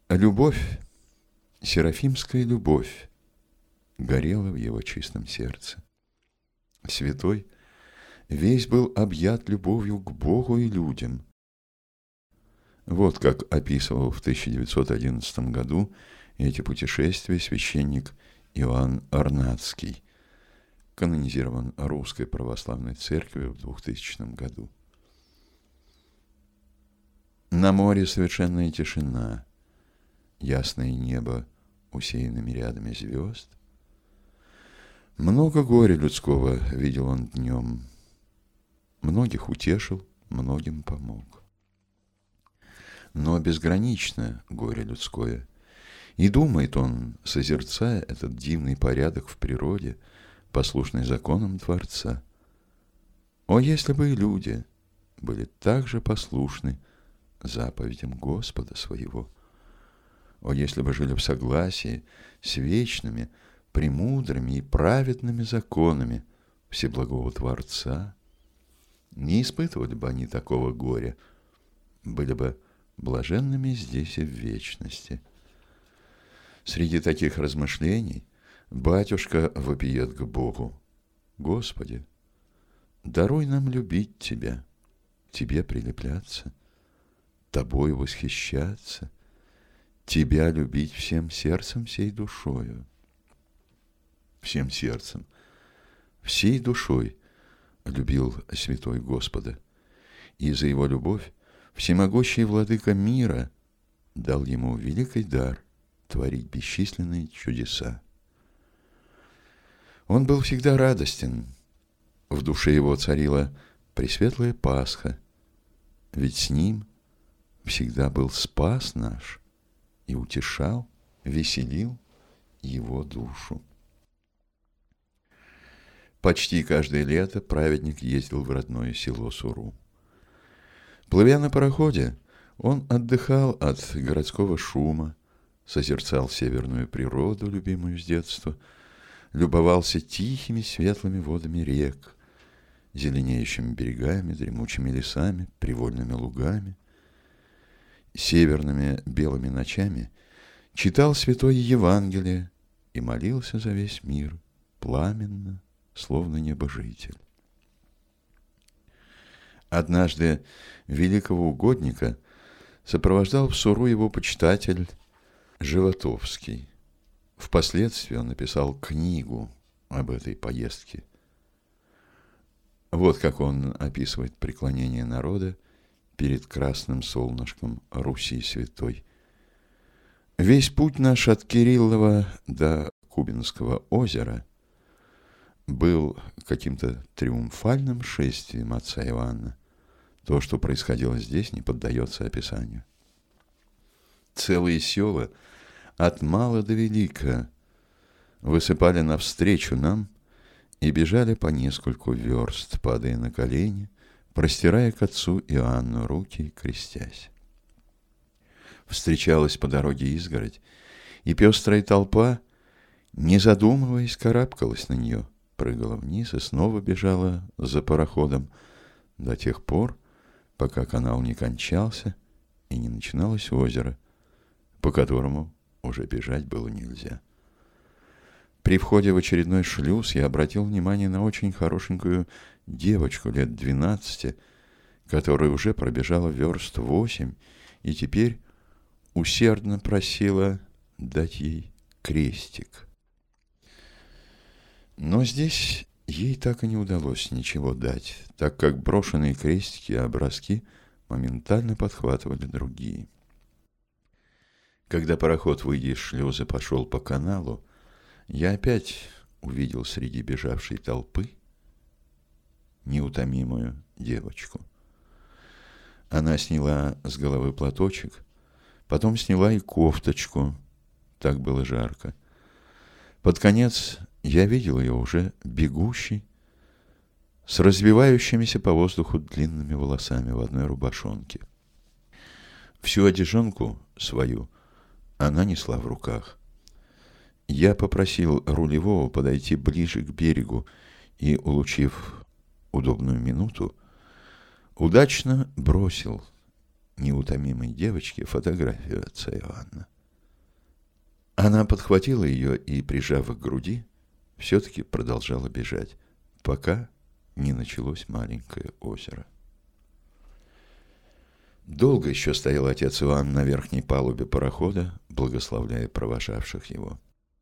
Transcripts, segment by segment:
Любовь, серафимская любовь, горела в его чистом сердце. Святой весь был объят любовью к Богу и людям. Вот как описывал в 1911 году эти путешествия священник Иоанн Арнатский, канонизирован Русской Православной Церковью в 2000 году. На море совершенная тишина, ясное небо усеяно мириадами звезд. Много горя людского видел он днем, многих утешил, многим помог. Но безгранично горе людское, и думает он, созерцая этот дивный порядок в природе, послушный законам Творца: о, если бы и люди были так же послушны заповедям Господа своего! О, если бы жили в согласии с вечными, премудрыми и праведными законами Всеблагого Творца! Не испытывали бы они такого горя, были бы блаженными здесь и в вечности. Среди таких размышлений батюшка вопиет к Богу: Господи, даруй нам любить Тебя, Тебе прилепляться, Тобой восхищаться, Тебя любить всем сердцем, всей душою. Всем сердцем, всей душой любил святой Господа, и за его любовь всемогущий владыка мира дал ему великий дар творить бесчисленные чудеса. Он был всегда радостен, в душе его царила пресветлая Пасха, ведь с ним всегда был спас наш и утешал, веселил его душу. Почти каждое лето праведник ездил в родное село Суру. Плывя на пароходе, он отдыхал от городского шума, созерцал северную природу, любимую с детства, любовался тихими светлыми водами рек, зеленеющими берегами, дремучими лесами, привольными лугами. Северными белыми ночами читал святое Евангелие и молился за весь мир, пламенно, словно небожитель. Однажды великого угодника сопровождал в Суру его почитатель Животовский. Впоследствии он написал книгу об этой поездке. Вот как он описывает преклонение народа перед красным солнышком Руси Святой. Весь путь наш от Кириллова до Кубинского озера был каким-то триумфальным шествием отца Иоанна. То, что происходило здесь, не поддается описанию. Целые села от мала до велика высыпали навстречу нам и бежали по нескольку верст, падая на колени, простирая к отцу Иоанну руки и крестясь. Встречалась по дороге изгородь, и пестрая толпа, не задумываясь, карабкалась на нее, прыгала вниз и снова бежала за пароходом до тех пор, пока канал не кончался и не начиналось озеро, по которому уже бежать было нельзя. При входе в очередной шлюз я обратил внимание на очень хорошенькую девочку лет 12, которая уже пробежала верст 8 и теперь усердно просила дать ей крестик. Но здесь ей так и не удалось ничего дать, так как брошенные крестики и образки моментально подхватывали другие. Когда пароход, выйдя из шлюза, пошел по каналу, я опять увидел среди бежавшей толпы неутомимую девочку. Она сняла с головы платочек, потом сняла и кофточку, так было жарко. Под конец я видел ее уже бегущей, с развивающимися по воздуху длинными волосами в одной рубашонке. Всю одежонку свою она несла в руках. Я попросил рулевого подойти ближе к берегу и, улучив удобную минуту, удачно бросил неутомимой девочке фотографию отца Иоанна. Она подхватила ее и, прижав к груди, все-таки продолжала бежать, пока не началось маленькое озеро. Долго еще стоял отец Иоанн на верхней палубе парохода, благословляя провожавших его.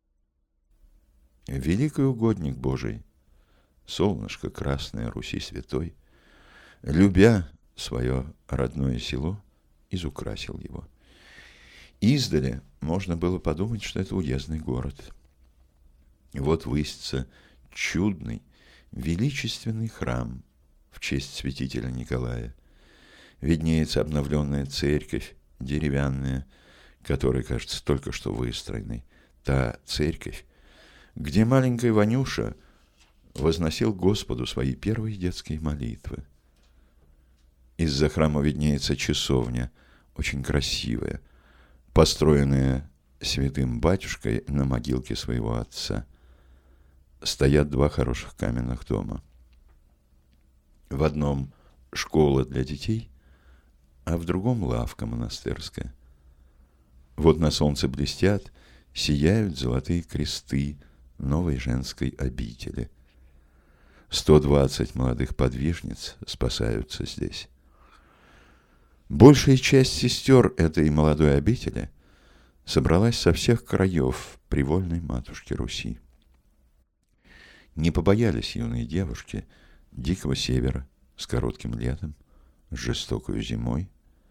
Великий угодник Божий, солнышко красное Руси святой, любя свое родное село, изукрасил его. Издали можно было подумать, что это уездный город. Вот высится чудный, величественный храм в честь святителя Николая. Виднеется обновленная церковь, деревянная, которая, кажется, только что выстроенной. Та церковь, где маленький Ванюша возносил Господу свои первые детские молитвы. Из-за храма виднеется часовня, очень красивая, построенная святым батюшкой на могилке своего отца. Стоят два хороших каменных дома. В одном школа для детей, а в другом лавка монастырская. Вот на солнце блестят, сияют золотые кресты новой женской обители. 120 молодых подвижниц спасаются здесь. Большая часть сестер этой молодой обители собралась со всех краев привольной матушки Руси. Не побоялись юные девушки дикого севера с коротким летом, с жестокой зимой.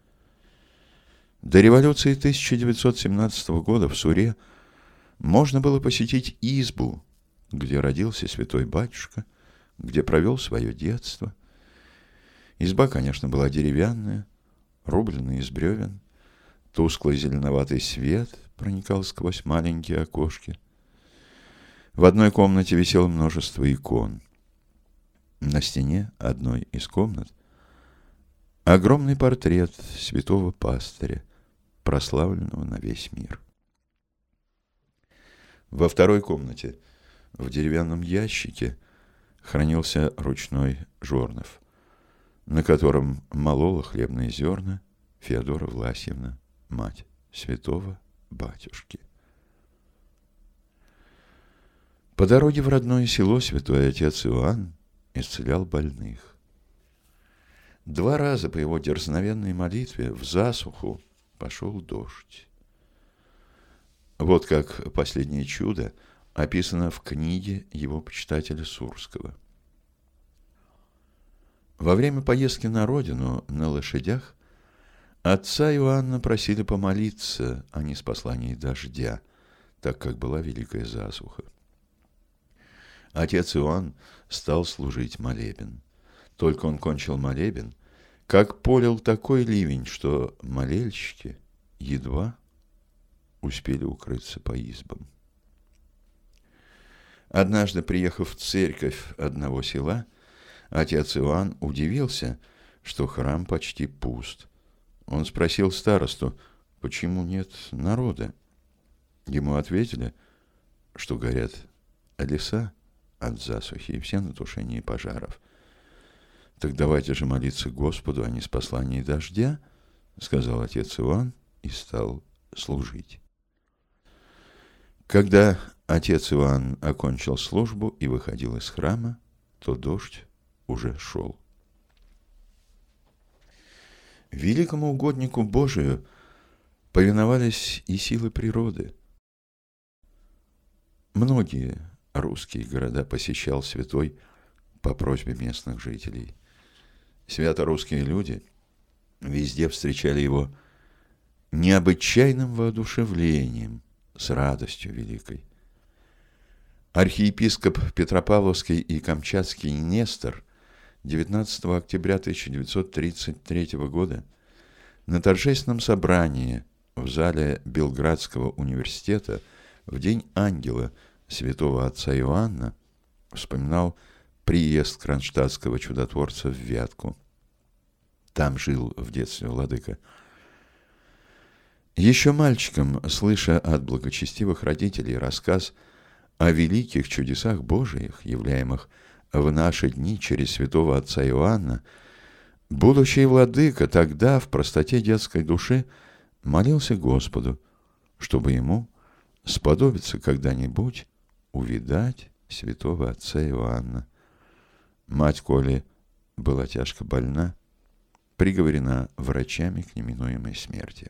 До революции 1917 года в Суре можно было посетить избу, где родился святой батюшка, где провел свое детство. Изба, конечно, была деревянная, рубленная из бревен. Тусклый зеленоватый свет проникал сквозь маленькие окошки. В одной комнате висело множество икон. На стене одной из комнат огромный портрет святого пастыря, прославленного на весь мир. Во второй комнате в деревянном ящике хранился ручной жорнов, на котором молола хлебные зерна Феодора Власьевна, мать святого батюшки. По дороге в родное село святой отец Иоанн исцелял больных. 2 раза по его дерзновенной молитве в засуху пошел дождь. Вот как последнее чудо описано в книге его почитателя Сурского. Во время поездки на родину на лошадях отца Иоанна просили помолиться о ниспослании дождя, так как была великая засуха. Отец Иоанн стал служить молебен. Только он кончил молебен, как полил такой ливень, что молельщики едва успели укрыться по избам. Однажды, приехав в церковь одного села, отец Иоанн удивился, что храм почти пуст. Он спросил старосту, почему нет народа. Ему ответили, что горят леса от засухи и все на тушении пожаров. «Так давайте же молиться Господу о ниспослании дождя», — сказал отец Иоанн и стал служить. Когда отец Иоанн окончил службу и выходил из храма, то дождь уже шел. Великому угоднику Божию повиновались и силы природы. Многие русские города посещал святой по просьбе местных жителей. Свято-русские люди везде встречали его необычайным воодушевлением, с радостью великой. Архиепископ Петропавловский и Камчатский Нестор 19 октября 1933 года на торжественном собрании в зале Белградского университета в День Ангела святого отца Иоанна вспоминал приезд кронштадтского чудотворца в Вятку. Там жил в детстве владыка. Еще мальчиком, слыша от благочестивых родителей рассказ о великих чудесах Божиих, являемых в наши дни через святого отца Иоанна, будущий владыка тогда в простоте детской души молился Господу, чтобы ему сподобится когда-нибудь увидать святого отца Иоанна. Мать Коли была тяжко больна, приговорена врачами к неминуемой смерти.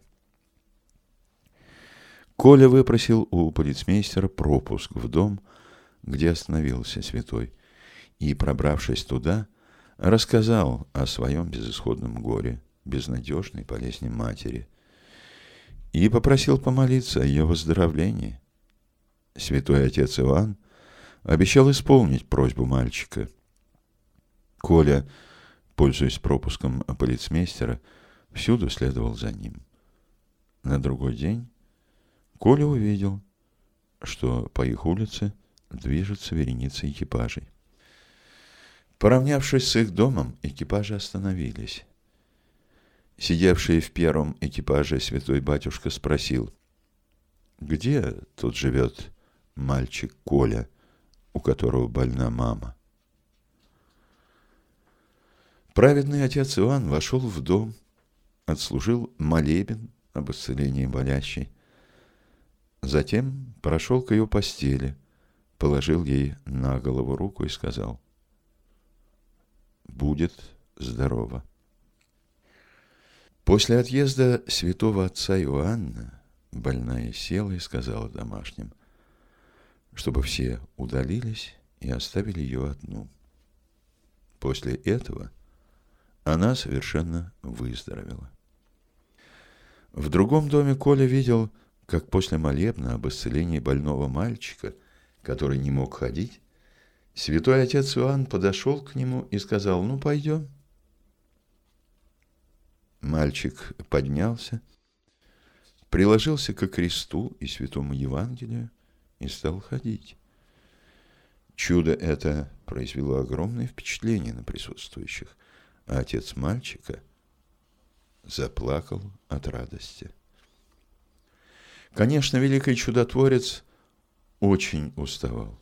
Коля выпросил у полицмейстера пропуск в дом, где остановился святой, и, пробравшись туда, рассказал о своем безысходном горе, безнадежной болезни матери, и попросил помолиться о ее выздоровлении. Святой отец Иоанн обещал исполнить просьбу мальчика. Коля, пользуясь пропуском полицмейстера, всюду следовал за ним. На другой день Коля увидел, что по их улице движется вереница экипажей. Поравнявшись с их домом, экипажи остановились. Сидевший в первом экипаже святой батюшка спросил: «Где тут живет мальчик Коля, у которого больна мама?» Праведный отец Иоанн вошел в дом, отслужил молебен об исцелении болящей, затем прошел к ее постели, положил ей на голову руку и сказал: «Будет здорово». После отъезда святого отца Иоанна больная села и сказала домашним, чтобы все удалились и оставили ее одну. После этого она совершенно выздоровела. В другом доме Коля видел, как после молебна об исцелении больного мальчика, который не мог ходить, святой отец Иоанн подошел к нему и сказал: «Ну, пойдем». Мальчик поднялся, приложился ко кресту и святому Евангелию и стал ходить. Чудо это произвело огромное впечатление на присутствующих, а отец мальчика заплакал от радости. Конечно, великий чудотворец очень уставал.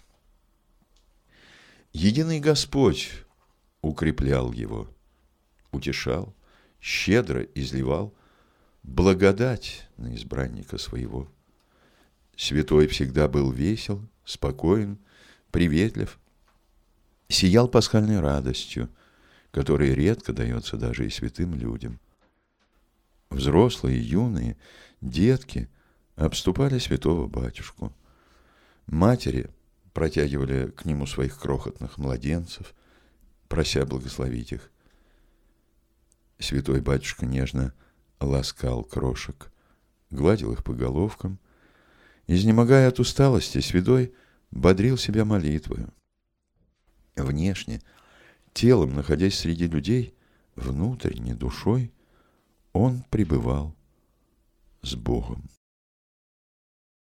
Единый Господь укреплял его, утешал, щедро изливал благодать на избранника своего. Святой всегда был весел, спокоен, приветлив, сиял пасхальной радостью, которая редко дается даже и святым людям. Взрослые, юные, детки обступали святого батюшку. Матери протягивали к нему своих крохотных младенцев, прося благословить их. Святой батюшка нежно ласкал крошек, гладил их по головкам. Изнемогая от усталости, святой бодрил себя молитвою. Внешне, телом, находясь среди людей, внутренне, душой, он пребывал с Богом.